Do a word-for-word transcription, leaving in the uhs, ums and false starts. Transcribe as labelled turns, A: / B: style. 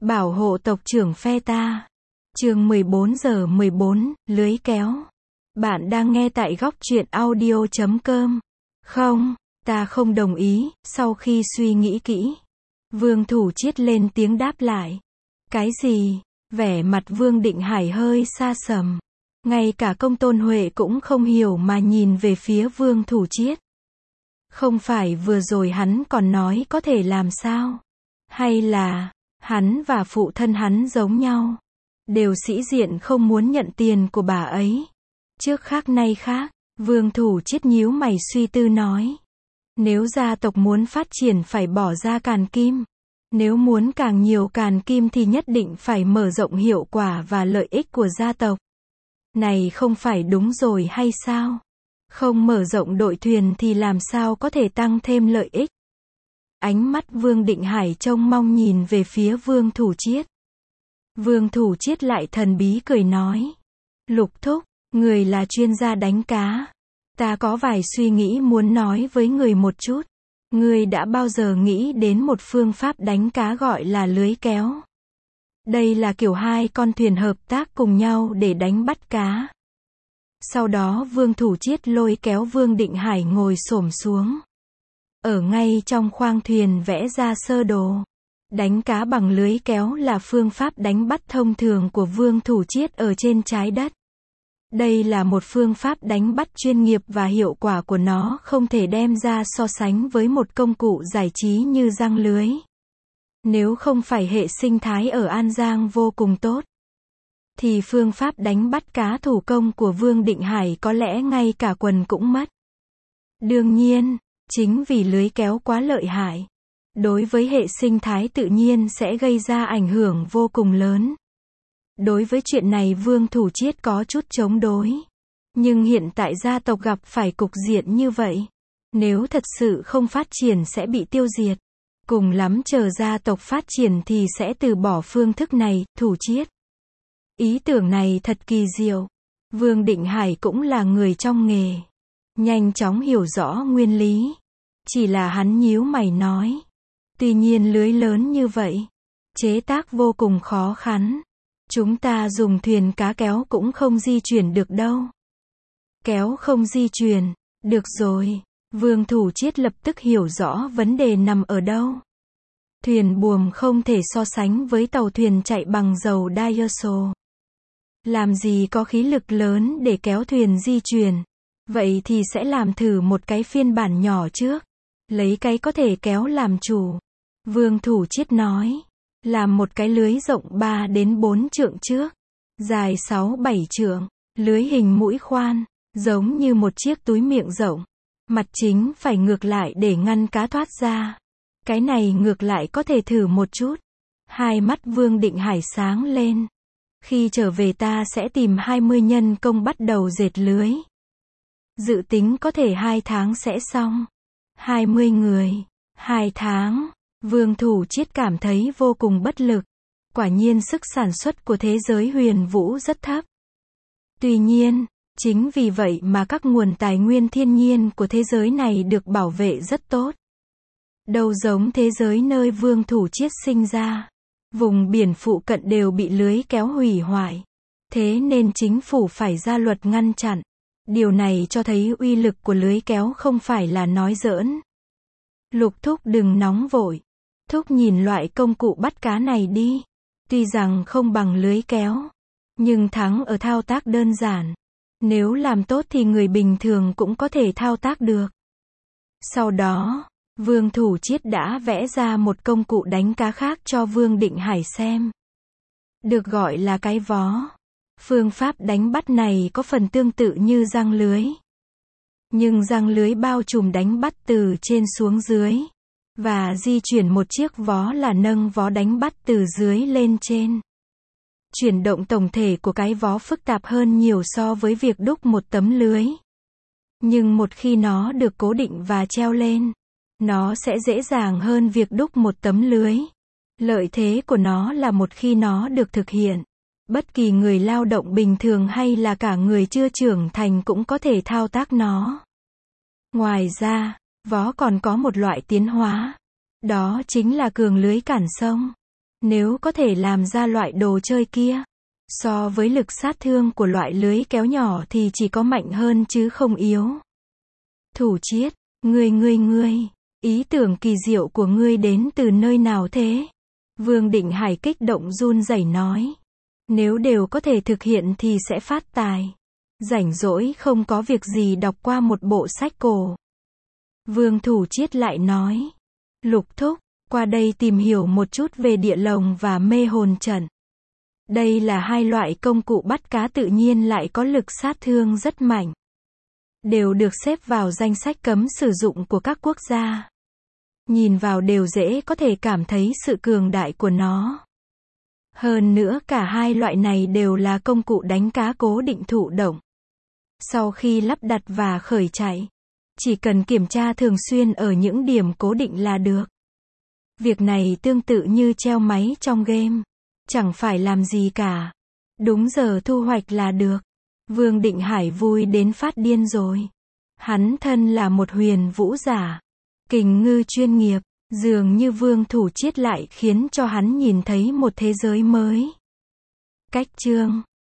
A: Bảo hộ tộc trưởng phe ta. Chương mười bốn giờ mười bốn, lưới kéo. Bạn đang nghe tại góc truyện audio chấm com. Không, ta không đồng ý. Sau khi suy nghĩ kỹ, Vương Thủ Chiết lên tiếng đáp lại. Cái gì? Vẻ mặt Vương Định Hải hơi xa sầm. Ngay cả Công Tôn Huệ cũng không hiểu mà nhìn về phía Vương Thủ Chiết. Không phải vừa rồi hắn còn nói có thể làm sao? Hay là hắn và phụ thân hắn giống nhau, đều sĩ diện không muốn nhận tiền của bà ấy. Trước khác nay khác, Vương Thủ Chiết nhíu mày suy tư nói. Nếu gia tộc muốn phát triển phải bỏ ra càn kim. Nếu muốn càng nhiều càn kim thì nhất định phải mở rộng hiệu quả và lợi ích của gia tộc. Này không phải đúng rồi hay sao? Không mở rộng đội thuyền thì làm sao có thể tăng thêm lợi ích? Ánh mắt Vương Định Hải trông mong nhìn về phía Vương Thủ Chiết. Vương Thủ Chiết lại thần bí cười nói. Lục thúc, người là chuyên gia đánh cá. Ta có vài suy nghĩ muốn nói với người một chút. Người đã bao giờ nghĩ đến một phương pháp đánh cá gọi là lưới kéo? Đây là kiểu hai con thuyền hợp tác cùng nhau để đánh bắt cá. Sau đó Vương Thủ Chiết lôi kéo Vương Định Hải ngồi xổm xuống. Ở ngay trong khoang thuyền vẽ ra sơ đồ. Đánh cá bằng lưới kéo là phương pháp đánh bắt thông thường của Vương Thủ Chiết ở trên trái đất. Đây là một phương pháp đánh bắt chuyên nghiệp và hiệu quả của nó không thể đem ra so sánh với một công cụ giải trí như giăng lưới. Nếu không phải hệ sinh thái ở An Giang vô cùng tốt, thì phương pháp đánh bắt cá thủ công của Vương Định Hải có lẽ ngay cả quần cũng mất. Đương nhiên, chính vì lưới kéo quá lợi hại, đối với hệ sinh thái tự nhiên sẽ gây ra ảnh hưởng vô cùng lớn. Đối với chuyện này Vương Thủ Chiết có chút chống đối. Nhưng hiện tại gia tộc gặp phải cục diện như vậy. Nếu thật sự không phát triển sẽ bị tiêu diệt. Cùng lắm chờ gia tộc phát triển thì sẽ từ bỏ phương thức này, Thủ Chiết. Ý tưởng này thật kỳ diệu. Vương Định Hải cũng là người trong nghề. Nhanh chóng hiểu rõ nguyên lý. Chỉ là hắn nhíu mày nói. Tuy nhiên lưới lớn như vậy, chế tác vô cùng khó khăn. Chúng ta dùng thuyền cá kéo cũng không di chuyển được đâu. Kéo không di chuyển, được rồi. Vương Thủ Chiết lập tức hiểu rõ vấn đề nằm ở đâu. Thuyền buồm không thể so sánh với tàu thuyền chạy bằng dầu diesel. Làm gì có khí lực lớn để kéo thuyền di chuyển. Vậy thì sẽ làm thử một cái phiên bản nhỏ trước. Lấy cái có thể kéo làm chủ. Vương Thủ Chiết nói. Làm một cái lưới rộng ba đến bốn trượng trước. Dài sáu bảy trượng. Lưới hình mũi khoan. Giống như một chiếc túi miệng rộng. Mặt chính phải ngược lại để ngăn cá thoát ra. Cái này ngược lại có thể thử một chút. Hai mắt Vương Định Hải sáng lên. Khi trở về ta sẽ tìm hai mươi nhân công bắt đầu dệt lưới. Dự tính có thể hai tháng sẽ xong. hai mươi người. hai tháng. Vương Thủ Chiết cảm thấy vô cùng bất lực. Quả nhiên sức sản xuất của thế giới huyền vũ rất thấp. Tuy nhiên, chính vì vậy mà các nguồn tài nguyên thiên nhiên của thế giới này được bảo vệ rất tốt. Đâu giống thế giới nơi Vương Thủ Chiết sinh ra. Vùng biển phụ cận đều bị lưới kéo hủy hoại. Thế nên chính phủ phải ra luật ngăn chặn. Điều này cho thấy uy lực của lưới kéo không phải là nói giỡn. Lục thúc đừng nóng vội. Thúc nhìn loại công cụ bắt cá này đi. Tuy rằng không bằng lưới kéo, nhưng thắng ở thao tác đơn giản. Nếu làm tốt thì người bình thường cũng có thể thao tác được. Sau đó, Vương Thủ Chiết đã vẽ ra một công cụ đánh cá khác cho Vương Định Hải xem. Được gọi là cái vó. Phương pháp đánh bắt này có phần tương tự như giăng lưới. Nhưng giăng lưới bao trùm đánh bắt từ trên xuống dưới. Và di chuyển một chiếc vó là nâng vó đánh bắt từ dưới lên trên. Chuyển động tổng thể của cái vó phức tạp hơn nhiều so với việc đúc một tấm lưới. Nhưng một khi nó được cố định và treo lên, nó sẽ dễ dàng hơn việc đúc một tấm lưới. Lợi thế của nó là một khi nó được thực hiện, bất kỳ người lao động bình thường hay là cả người chưa trưởng thành cũng có thể thao tác nó. Ngoài ra, vó còn có một loại tiến hóa. Đó chính là cường lưới cản sông. Nếu có thể làm ra loại đồ chơi kia, so với lực sát thương của loại lưới kéo nhỏ thì chỉ có mạnh hơn chứ không yếu. Thủ Chiết, ngươi ngươi ngươi, ý tưởng kỳ diệu của ngươi đến từ nơi nào thế? Vương Định Hải kích động run rẩy nói. Nếu đều có thể thực hiện thì sẽ phát tài. Rảnh rỗi không có việc gì đọc qua một bộ sách cổ. Vương Thủ Chiết lại nói. Lục thúc, qua đây tìm hiểu một chút về địa lồng và mê hồn trận. Đây là hai loại công cụ bắt cá tự nhiên lại có lực sát thương rất mạnh. Đều được xếp vào danh sách cấm sử dụng của các quốc gia. Nhìn vào đều dễ có thể cảm thấy sự cường đại của nó. Hơn nữa cả hai loại này đều là công cụ đánh cá cố định thụ động. Sau khi lắp đặt và khởi chạy, chỉ cần kiểm tra thường xuyên ở những điểm cố định là được. Việc này tương tự như treo máy trong game. Chẳng phải làm gì cả. Đúng giờ thu hoạch là được. Vương Định Hải vui đến phát điên rồi. Hắn thân là một huyền vũ giả. Kình ngư chuyên nghiệp. Dường như Vương Thủ Chiết lại khiến cho hắn nhìn thấy một thế giới mới. Cách chương